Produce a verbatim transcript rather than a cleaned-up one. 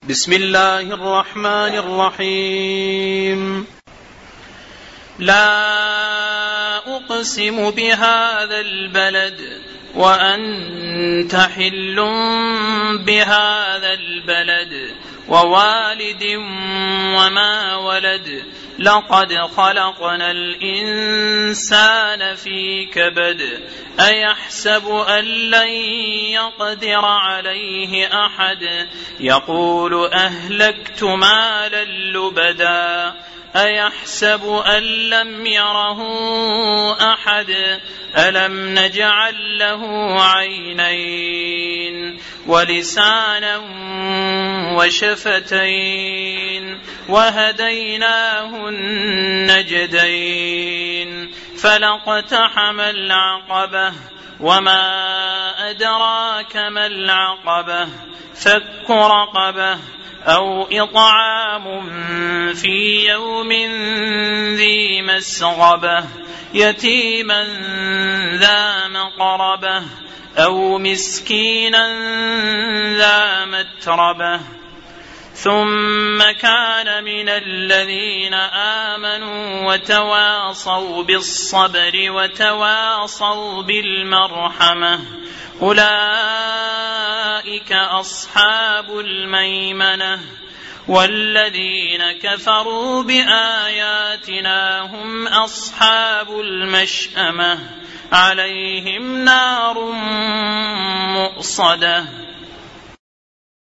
بسم الله الرحمن الرحيم. لا أقسم بهذا البلد وأنت حل بهذا البلد ووالد وما ولد لقد خلقنا الإنسان في كبد أيحسب أن لن يقدر عليه أحد يقول أهلكت مالا لبدا أيحسب أن لم يره أحد ألم نجعل له عينين ولسانا وشفتين وهديناه النجدين فلاقتحم العقبة وما أدراك ما العقبة فك رقبة أو إطعام في يوم ذي مسغبة يتيما ذا مقربة أو مسكينا ذا متربة ثم كان من الذين آمنوا وتواصوا بالصبر وتواصوا بالمرحمة أولئك أصحاب الميمنة والذين كفروا بآياتنا هم أصحاب المشأمة عليهم نار مؤصدة.